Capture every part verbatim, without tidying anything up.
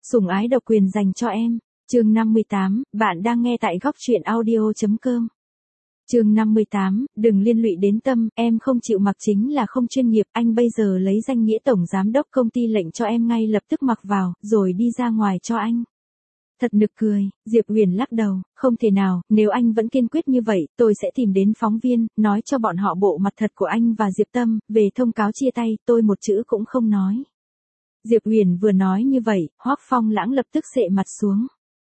Sủng ái độc quyền dành cho em. Chương năm mươi tám, bạn đang nghe tại góc truyện audio chấm com. Chương năm mươi tám, đừng liên lụy đến Tâm, em không chịu mặc chính là không chuyên nghiệp, anh bây giờ lấy danh nghĩa tổng giám đốc công ty lệnh cho em ngay lập tức mặc vào, rồi đi ra ngoài cho anh. Thật nực cười, Diệp Huyền lắc đầu, không thể nào, nếu anh vẫn kiên quyết như vậy, tôi sẽ tìm đến phóng viên, nói cho bọn họ bộ mặt thật của anh và Diệp Tâm, về thông cáo chia tay, tôi một chữ cũng không nói. Diệp Huyền vừa nói như vậy, Hoắc Phong Lãng lập tức xệ mặt xuống.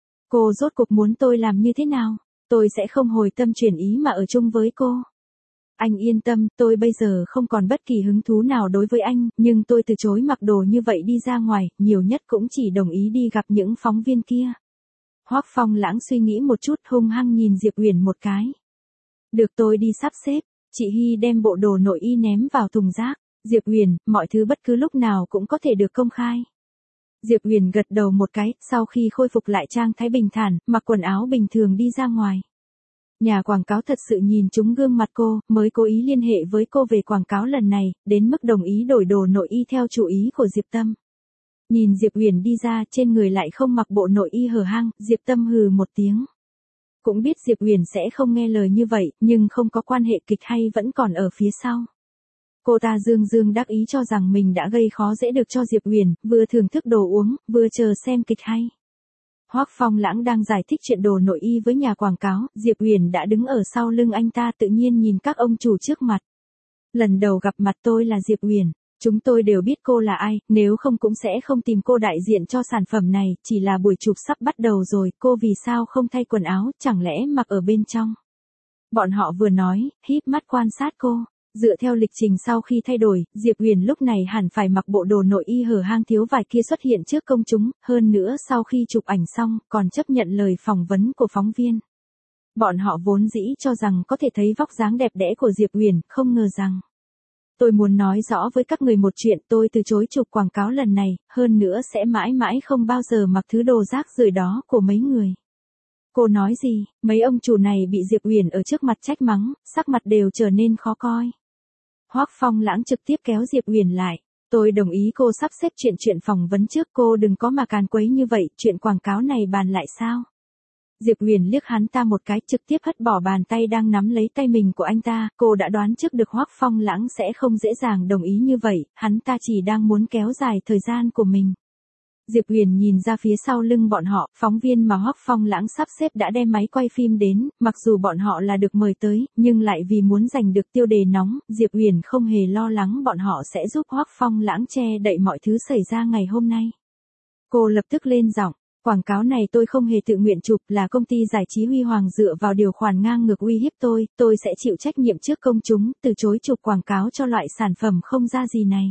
Cô rốt cuộc muốn tôi làm như thế nào? Tôi sẽ không hồi tâm chuyển ý mà ở chung với cô. Anh yên tâm, tôi bây giờ không còn bất kỳ hứng thú nào đối với anh, nhưng tôi từ chối mặc đồ như vậy đi ra ngoài, nhiều nhất cũng chỉ đồng ý đi gặp những phóng viên kia. Hoắc Phong Lãng suy nghĩ một chút, hung hăng nhìn Diệp Huyền một cái. Được, tôi đi sắp xếp. Chị Hy đem bộ đồ nội y ném vào thùng rác. Diệp Huyền, mọi thứ bất cứ lúc nào cũng có thể được công khai. Diệp Huyền gật đầu một cái, sau khi khôi phục lại trạng thái bình thản, mặc quần áo bình thường đi ra ngoài. Nhà quảng cáo thật sự nhìn trúng gương mặt cô, mới cố ý liên hệ với cô về quảng cáo lần này, đến mức đồng ý đổi đồ nội y theo chủ ý của Diệp Tâm. Nhìn Diệp Huyền đi ra, trên người lại không mặc bộ nội y hở hang, Diệp Tâm hừ một tiếng. Cũng biết Diệp Huyền sẽ không nghe lời như vậy, nhưng không có quan hệ, kịch hay vẫn còn ở phía sau. Cô ta dương dương đắc ý cho rằng mình đã gây khó dễ được cho Diệp Huyền, vừa thưởng thức đồ uống, vừa chờ xem kịch hay. Hoắc Phong Lãng đang giải thích chuyện đồ nội y với nhà quảng cáo, Diệp Huyền đã đứng ở sau lưng anh ta tự nhiên nhìn các ông chủ trước mặt. Lần đầu gặp mặt tôi là Diệp Huyền, chúng tôi đều biết cô là ai, nếu không cũng sẽ không tìm cô đại diện cho sản phẩm này, chỉ là buổi chụp sắp bắt đầu rồi, cô vì sao không thay quần áo, chẳng lẽ mặc ở bên trong. Bọn họ vừa nói, híp mắt quan sát cô. Dựa theo lịch trình sau khi thay đổi, Diệp Huyền lúc này hẳn phải mặc bộ đồ nội y hở hang thiếu vải kia xuất hiện trước công chúng, hơn nữa sau khi chụp ảnh xong, còn chấp nhận lời phỏng vấn của phóng viên. Bọn họ vốn dĩ cho rằng có thể thấy vóc dáng đẹp đẽ của Diệp Huyền, không ngờ rằng. Tôi muốn nói rõ với các người một chuyện, tôi từ chối chụp quảng cáo lần này, hơn nữa sẽ mãi mãi không bao giờ mặc thứ đồ rác rưởi đó của mấy người. Cô nói gì? Mấy ông chủ này bị Diệp Huyền ở trước mặt trách mắng, sắc mặt đều trở nên khó coi. Hoắc Phong Lãng trực tiếp kéo Diệp Huyền lại. Tôi đồng ý cô sắp xếp chuyện chuyện phỏng vấn trước, cô đừng có mà càn quấy như vậy, chuyện quảng cáo này bàn lại sao? Diệp Huyền liếc hắn ta một cái, trực tiếp hất bỏ bàn tay đang nắm lấy tay mình của anh ta, cô đã đoán trước được Hoắc Phong Lãng sẽ không dễ dàng đồng ý như vậy, hắn ta chỉ đang muốn kéo dài thời gian của mình. Diệp Huyền nhìn ra phía sau lưng bọn họ, phóng viên mà Hoắc Phong Lãng sắp xếp đã đem máy quay phim đến, mặc dù bọn họ là được mời tới, nhưng lại vì muốn giành được tiêu đề nóng, Diệp Huyền không hề lo lắng bọn họ sẽ giúp Hoắc Phong Lãng che đậy mọi thứ xảy ra ngày hôm nay. Cô lập tức lên giọng, quảng cáo này tôi không hề tự nguyện chụp, là công ty giải trí Huy Hoàng dựa vào điều khoản ngang ngược uy hiếp tôi, tôi sẽ chịu trách nhiệm trước công chúng, từ chối chụp quảng cáo cho loại sản phẩm không ra gì này.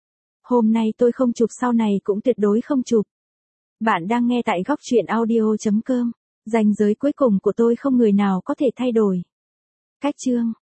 Hôm nay tôi không chụp, sau này cũng tuyệt đối không chụp. Bạn đang nghe tại góc truyện audio chấm com. Ranh giới cuối cùng của tôi không người nào có thể thay đổi. Cách chương.